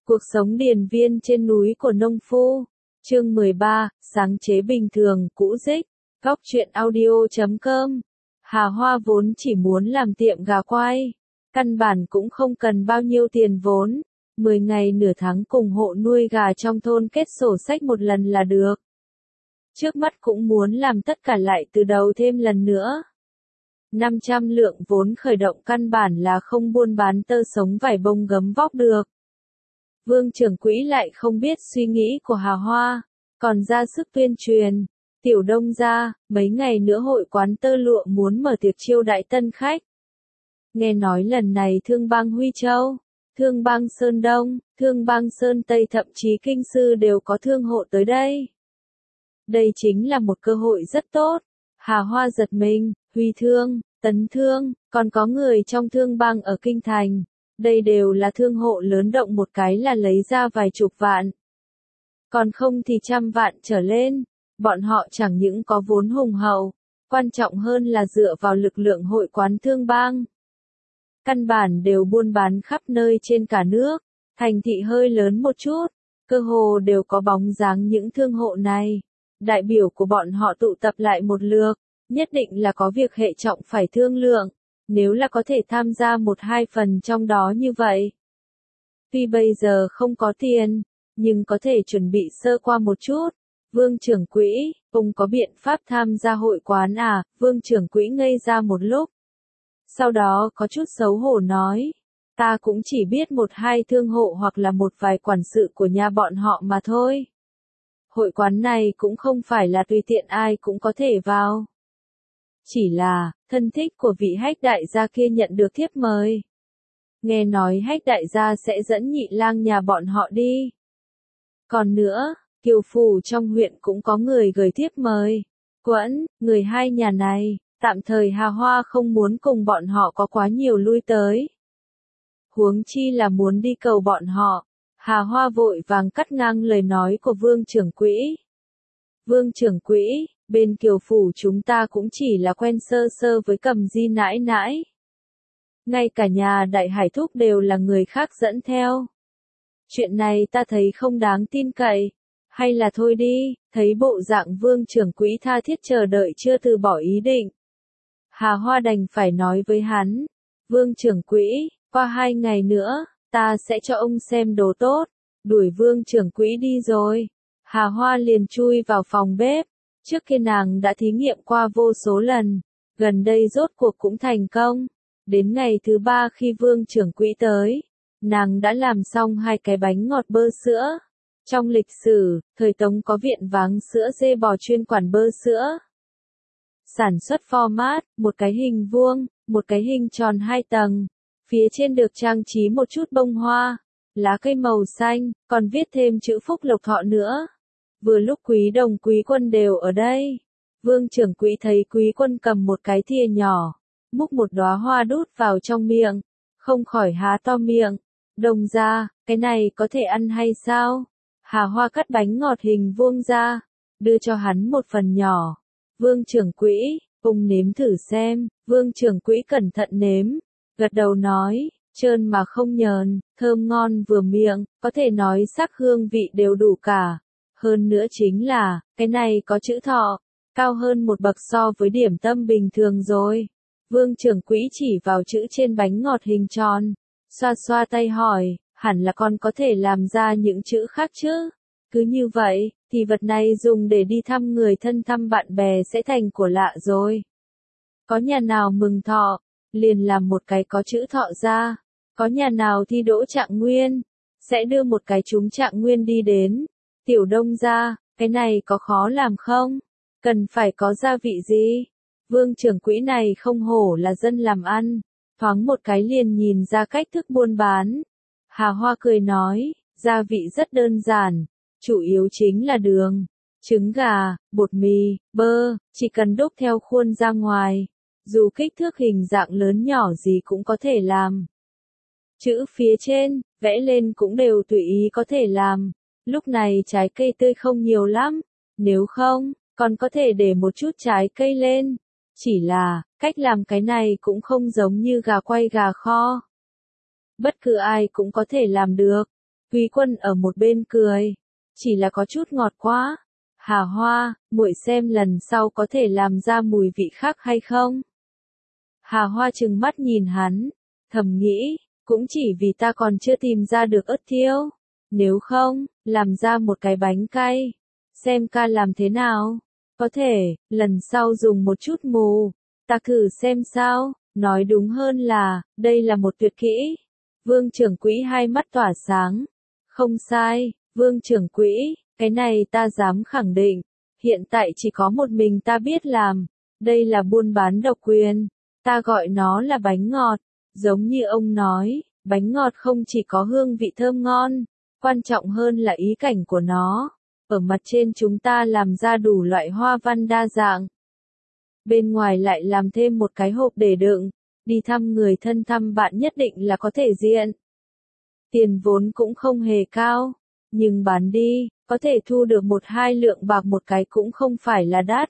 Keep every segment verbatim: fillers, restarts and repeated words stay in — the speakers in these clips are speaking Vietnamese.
Cuộc sống điền viên trên núi của nông phu. Chương mười ba, sáng chế bình thường, cũ dích. Góc truyện audio chấm com. Hà Hoa vốn chỉ muốn làm tiệm gà quay. Căn bản cũng không cần bao nhiêu tiền vốn. mười ngày nửa tháng cùng hộ nuôi gà trong thôn kết sổ sách một lần là được. Trước mắt cũng muốn làm tất cả lại từ đầu thêm lần nữa. năm trăm lượng vốn khởi động căn bản là không buôn bán tơ sống vải bông gấm vóc được. Vương trưởng quỹ lại không biết suy nghĩ của Hà Hoa, còn ra sức tuyên truyền. Tiểu Đông gia, mấy ngày nữa hội quán tơ lụa muốn mở tiệc chiêu đãi tân khách. Nghe nói lần này Thương Bang Huy Châu, Thương Bang Sơn Đông, Thương Bang Sơn Tây thậm chí Kinh Sư đều có thương hộ tới đây. Đây chính là một cơ hội rất tốt. Hà Hoa giật mình, Huy Thương, Tấn Thương, còn có người trong Thương Bang ở Kinh Thành. Đây đều là thương hộ lớn, động một cái là lấy ra vài chục vạn. Còn không thì trăm vạn trở lên. Bọn họ chẳng những có vốn hùng hậu, quan trọng hơn là dựa vào lực lượng hội quán Thương Bang. Căn bản đều buôn bán khắp nơi trên cả nước, thành thị hơi lớn một chút, cơ hồ đều có bóng dáng những thương hộ này. Đại biểu của bọn họ tụ tập lại một lượt, nhất định là có việc hệ trọng phải thương lượng, nếu là có thể tham gia một hai phần trong đó như vậy. Tuy bây giờ không có tiền, nhưng có thể chuẩn bị sơ qua một chút. Vương trưởng quỹ, ông có biện pháp tham gia hội quán à? Vương trưởng quỹ ngây ra một lúc. Sau đó có chút xấu hổ nói, ta cũng chỉ biết một hai thương hộ hoặc là một vài quản sự của nhà bọn họ mà thôi. Hội quán này cũng không phải là tùy tiện ai cũng có thể vào. Chỉ là, thân thích của vị Hách đại gia kia nhận được thiếp mời. Nghe nói Hách đại gia sẽ dẫn nhị lang nhà bọn họ đi. Còn nữa, Kiều phủ trong huyện cũng có người gửi thiếp mời. Quẫn, người hai nhà này, tạm thời Hà Hoa không muốn cùng bọn họ có quá nhiều lui tới. Huống chi là muốn đi cầu bọn họ. Hà Hoa vội vàng cắt ngang lời nói của Vương trưởng quỹ. Vương trưởng quỹ, bên Kiều phủ chúng ta cũng chỉ là quen sơ sơ với Cầm Di nãi nãi. Ngay cả nhà Đại Hải Thúc đều là người khác dẫn theo. Chuyện này ta thấy không đáng tin cậy. Hay là thôi đi, thấy bộ dạng Vương trưởng quỹ tha thiết chờ đợi chưa từ bỏ ý định. Hà Hoa đành phải nói với hắn, Vương trưởng quỹ, qua hai ngày nữa, ta sẽ cho ông xem đồ tốt. Đuổi Vương trưởng quỹ đi rồi. Hà Hoa liền chui vào phòng bếp. Trước kia nàng đã thí nghiệm qua vô số lần, gần đây rốt cuộc cũng thành công. Đến ngày thứ ba khi Vương trưởng quỹ tới, nàng đã làm xong hai cái bánh ngọt bơ sữa. Trong lịch sử, thời Tống có viện váng sữa dê bò chuyên quản bơ sữa. Sản xuất format, một cái hình vuông, một cái hình tròn hai tầng. Phía trên được trang trí một chút bông hoa, lá cây màu xanh, còn viết thêm chữ Phúc Lộc Thọ nữa. Vừa lúc Quý Đồng Quý Quân đều ở đây. Vương trưởng quỹ thấy Quý Quân cầm một cái thìa nhỏ, múc một đóa hoa đút vào trong miệng, không khỏi há to miệng. Đồng gia, cái này có thể ăn hay sao? Hà Hoa cắt bánh ngọt hình vuông ra, đưa cho hắn một phần nhỏ. Vương trưởng quỹ, ông nếm thử xem. Vương trưởng quỹ cẩn thận nếm, gật đầu nói, trơn mà không nhờn, thơm ngon vừa miệng, có thể nói sắc hương vị đều đủ cả. Hơn nữa chính là, cái này có chữ thọ, cao hơn một bậc so với điểm tâm bình thường rồi. Vương trưởng quỹ chỉ vào chữ trên bánh ngọt hình tròn, xoa xoa tay hỏi, hẳn là con có thể làm ra những chữ khác chứ? Cứ như vậy, thì vật này dùng để đi thăm người thân thăm bạn bè sẽ thành của lạ rồi. Có nhà nào mừng thọ, liền làm một cái có chữ thọ ra. Có nhà nào thi đỗ trạng nguyên, sẽ đưa một cái trúng trạng nguyên đi đến. Tiểu Đông gia, cái này có khó làm không? Cần phải có gia vị gì? Vương trưởng quỹ này không hổ là dân làm ăn, thoáng một cái liền nhìn ra cách thức buôn bán. Hà Hoa cười nói, gia vị rất đơn giản, chủ yếu chính là đường, trứng gà, bột mì, bơ, chỉ cần đúc theo khuôn ra ngoài, dù kích thước hình dạng lớn nhỏ gì cũng có thể làm. Chữ phía trên, vẽ lên cũng đều tùy ý có thể làm. Lúc này trái cây tươi không nhiều lắm, nếu không, còn có thể để một chút trái cây lên. Chỉ là, cách làm cái này cũng không giống như gà quay gà kho. Bất cứ ai cũng có thể làm được. Quý Quân ở một bên cười, chỉ là có chút ngọt quá. Hà Hoa, muội xem lần sau có thể làm ra mùi vị khác hay không? Hà Hoa trừng mắt nhìn hắn, thầm nghĩ, cũng chỉ vì ta còn chưa tìm ra được ớt thiêu. Nếu không, làm ra một cái bánh cay, xem ca làm thế nào. Có thể, lần sau dùng một chút mù, ta thử xem sao, nói đúng hơn là, đây là một tuyệt kỹ. Vương trưởng quỹ hai mắt tỏa sáng. Không sai, Vương trưởng quỹ, cái này ta dám khẳng định, hiện tại chỉ có một mình ta biết làm, đây là buôn bán độc quyền, ta gọi nó là bánh ngọt, giống như ông nói, bánh ngọt không chỉ có hương vị thơm ngon, quan trọng hơn là ý cảnh của nó. Ở mặt trên chúng ta làm ra đủ loại hoa văn đa dạng. Bên ngoài lại làm thêm một cái hộp để đựng, đi thăm người thân thăm bạn nhất định là có thể diện. Tiền vốn cũng không hề cao, nhưng bán đi, có thể thu được một hai lượng bạc một cái cũng không phải là đắt.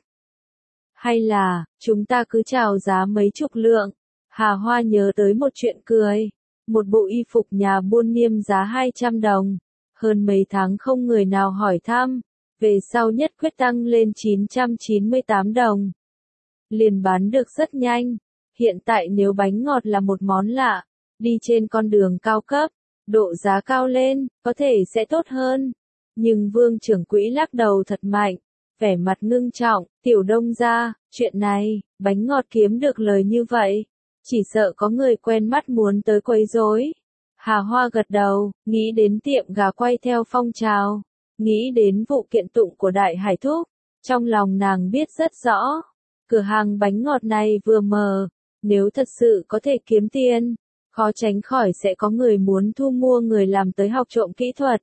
Hay là, chúng ta cứ chào giá mấy chục lượng. Hà Hoa nhớ tới một chuyện cười. Một bộ y phục nhà buôn niêm giá hai trăm đồng. Hơn mấy tháng không người nào hỏi thăm. Về sau nhất quyết tăng lên chín trăm chín mươi tám đồng. Liền bán được rất nhanh. Hiện tại nếu bánh ngọt là một món lạ, đi trên con đường cao cấp, độ giá cao lên, có thể sẽ tốt hơn. Nhưng Vương trưởng quỹ lắc đầu thật mạnh, vẻ mặt ngưng trọng, Tiểu Đông gia, chuyện này, bánh ngọt kiếm được lời như vậy, chỉ sợ có người quen mắt muốn tới quấy rối. Hà Hoa gật đầu, nghĩ đến tiệm gà quay theo phong trào, nghĩ đến vụ kiện tụng của Đại Hải Thúc, trong lòng nàng biết rất rõ, cửa hàng bánh ngọt này vừa mở, nếu thật sự có thể kiếm tiền, khó tránh khỏi sẽ có người muốn thu mua người làm tới học trộm kỹ thuật.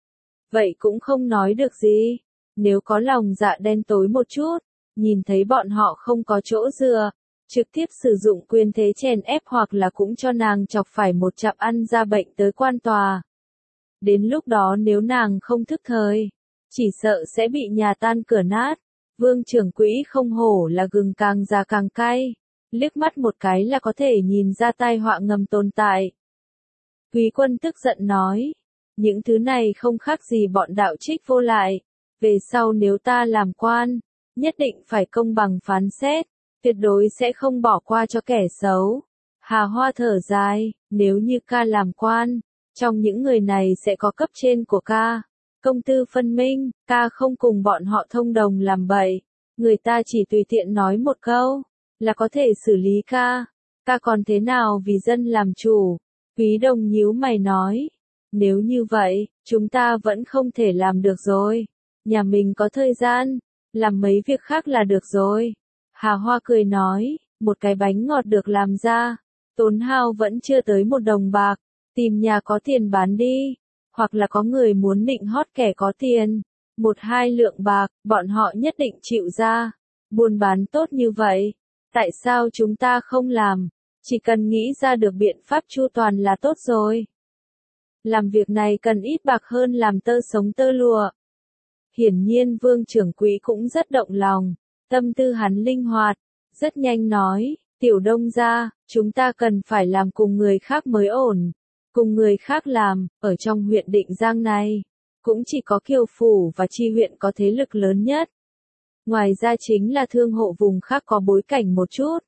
Vậy cũng không nói được gì, nếu có lòng dạ đen tối một chút, nhìn thấy bọn họ không có chỗ dựa, trực tiếp sử dụng quyền thế chèn ép hoặc là cũng cho nàng chọc phải một chặp ăn ra bệnh tới quan tòa. Đến lúc đó nếu nàng không thức thời, chỉ sợ sẽ bị nhà tan cửa nát. Vương trưởng quỹ không hổ là gừng càng già càng cay, liếc mắt một cái là có thể nhìn ra tai họa ngầm tồn tại. Quý Quân tức giận nói, những thứ này không khác gì bọn đạo trích vô lại, về sau nếu ta làm quan, nhất định phải công bằng phán xét, tuyệt đối sẽ không bỏ qua cho kẻ xấu. Hà Hoa thở dài, nếu như ca làm quan, trong những người này sẽ có cấp trên của ca, công tư phân minh, ca không cùng bọn họ thông đồng làm bậy, người ta chỉ tùy tiện nói một câu, là có thể xử lý ca, ca còn thế nào vì dân làm chủ. Quý Đồng nhíu mày nói, nếu như vậy, chúng ta vẫn không thể làm được rồi, nhà mình có thời gian, làm mấy việc khác là được rồi. Hà Hoa cười nói, một cái bánh ngọt được làm ra, tốn hao vẫn chưa tới một đồng bạc, tìm nhà có tiền bán đi, hoặc là có người muốn định hót kẻ có tiền, một hai lượng bạc, bọn họ nhất định chịu ra, buôn bán tốt như vậy, tại sao chúng ta không làm, chỉ cần nghĩ ra được biện pháp chu toàn là tốt rồi. Làm việc này cần ít bạc hơn làm tơ sống tơ lụa. Hiển nhiên Vương trưởng quỹ cũng rất động lòng, tâm tư hắn linh hoạt, rất nhanh nói, Tiểu Đông gia, chúng ta cần phải làm cùng người khác mới ổn. Cùng người khác làm, ở trong huyện Định Giang này, cũng chỉ có Kiều Phủ và Chi huyện có thế lực lớn nhất. Ngoài ra chính là thương hộ vùng khác có bối cảnh một chút.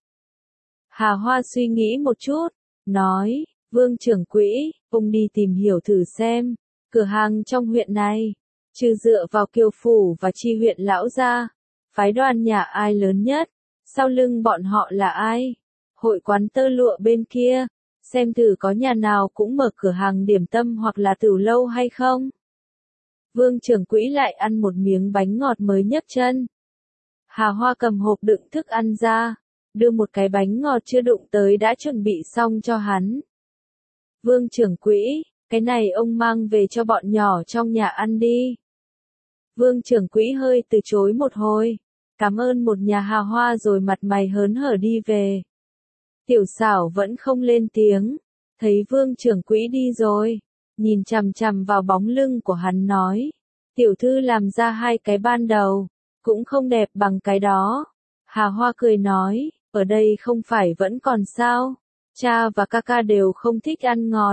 Hà Hoa suy nghĩ một chút, nói, Vương trưởng quỹ, ông đi tìm hiểu thử xem, cửa hàng trong huyện này, trừ dựa vào Kiều Phủ và Chi huyện lão gia, phái đoàn nhà ai lớn nhất, sau lưng bọn họ là ai, hội quán tơ lụa bên kia, xem thử có nhà nào cũng mở cửa hàng điểm tâm hoặc là tửu lâu hay không. Vương trưởng quỹ lại ăn một miếng bánh ngọt mới nhấc chân. Hà Hoa cầm hộp đựng thức ăn ra, đưa một cái bánh ngọt chưa đụng tới đã chuẩn bị xong cho hắn. Vương trưởng quỹ, cái này ông mang về cho bọn nhỏ trong nhà ăn đi. Vương trưởng quỹ hơi từ chối một hồi, cảm ơn một nhà Hà Hoa rồi mặt mày hớn hở đi về. Tiểu Xảo vẫn không lên tiếng, thấy Vương trưởng quỹ đi rồi, nhìn chằm chằm vào bóng lưng của hắn nói, tiểu thư làm ra hai cái ban đầu, cũng không đẹp bằng cái đó. Hà Hoa cười nói, ở đây không phải vẫn còn sao, cha và ca ca đều không thích ăn ngọt.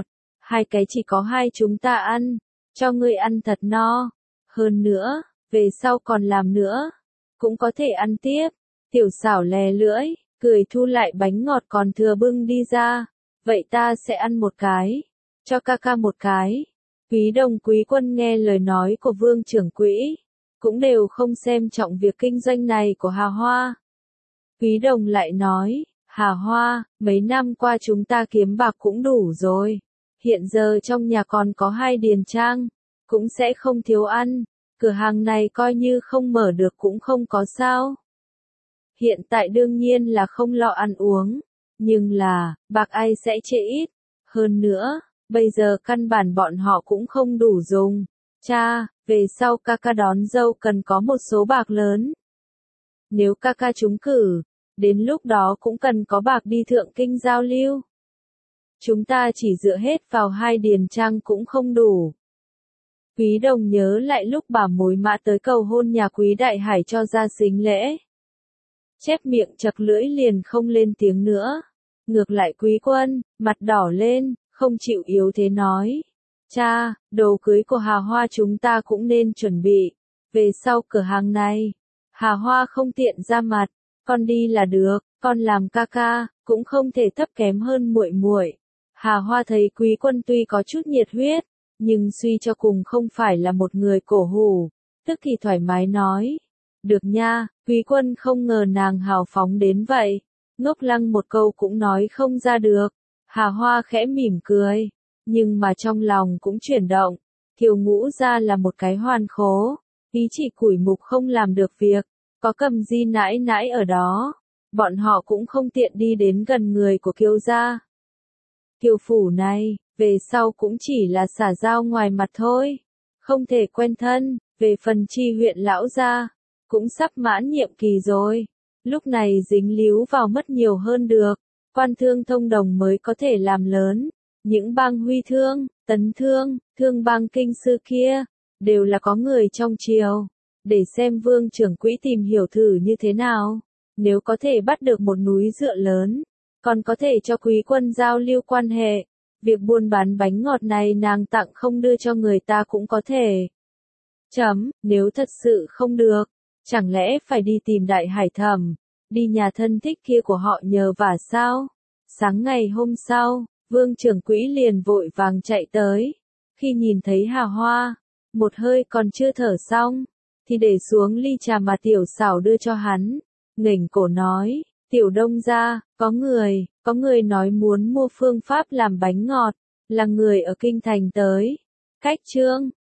hai cái chỉ có hai chúng ta ăn, cho ngươi ăn thật no. Hơn nữa, về sau còn làm nữa, cũng có thể ăn tiếp. Tiểu xảo lè lưỡi, cười thu lại bánh ngọt còn thừa bưng đi ra. Vậy ta sẽ ăn một cái, cho ca ca một cái. Quý Đồng Quý Quân nghe lời nói của Vương trưởng quỹ, cũng đều không xem trọng việc kinh doanh này của Hà Hoa. Quý Đồng lại nói, Hà Hoa, mấy năm qua chúng ta kiếm bạc cũng đủ rồi. Hiện giờ trong nhà còn có hai điền trang, cũng sẽ không thiếu ăn. Cửa hàng này coi như không mở được cũng không có sao. Hiện tại đương nhiên là không lo ăn uống, nhưng là, bạc ai sẽ chê ít. Hơn nữa, bây giờ căn bản bọn họ cũng không đủ dùng. Cha, về sau ca ca đón dâu cần có một số bạc lớn. Nếu ca ca trúng cử, đến lúc đó cũng cần có bạc đi thượng kinh giao lưu. Chúng ta chỉ dựa hết vào hai điền trang cũng không đủ. Quý Đồng nhớ lại lúc bà mối mã tới cầu hôn nhà Quý Đại Hải cho ra sính lễ. Chép miệng chật lưỡi liền không lên tiếng nữa. Ngược lại Quý Quân, mặt đỏ lên, không chịu yếu thế nói. Cha, đồ cưới của Hà Hoa chúng ta cũng nên chuẩn bị. Về sau cửa hàng này, Hà Hoa không tiện ra mặt, con đi là được, con làm ca ca, cũng không thể thấp kém hơn muội muội. Hà Hoa thấy Quý Quân tuy có chút nhiệt huyết, nhưng suy cho cùng không phải là một người cổ hủ, tức thì thoải mái nói. Được nha, Quý Quân không ngờ nàng hào phóng đến vậy, ngốc lăng một câu cũng nói không ra được. Hà Hoa khẽ mỉm cười, nhưng mà trong lòng cũng chuyển động, Thiều Ngũ ra là một cái hoàn khố, ý chỉ củi mục không làm được việc, có Cầm Di nãi nãi ở đó, bọn họ cũng không tiện đi đến gần người của Kiều gia. Kiều phủ này, về sau cũng chỉ là xả giao ngoài mặt thôi, không thể quen thân. Về phần Chi huyện lão gia, cũng sắp mãn nhiệm kỳ rồi, lúc này dính líu vào mất nhiều hơn được, quan thương thông đồng mới có thể làm lớn. Những bang Huy Thương, Tấn Thương, Thương bang kinh sư kia, đều là có người trong triều, để xem Vương trưởng quỹ tìm hiểu thử như thế nào. Nếu có thể bắt được một núi dựa lớn, còn có thể cho Quý Quân giao lưu quan hệ. Việc buôn bán bánh ngọt này nàng tặng không đưa cho người ta cũng có thể. Chấm, nếu thật sự không được, chẳng lẽ phải đi tìm Đại Hải Thẩm, đi nhà thân thích kia của họ nhờ vả sao? Sáng ngày hôm sau, Vương trưởng quỹ liền vội vàng chạy tới. Khi nhìn thấy Hà Hoa, một hơi còn chưa thở xong, thì để xuống ly trà mà Tiểu Xảo đưa cho hắn, nghềnh cổ nói, Tiểu Đông gia, có người, có người nói muốn mua phương pháp làm bánh ngọt, là người ở kinh thành tới. Cách trương,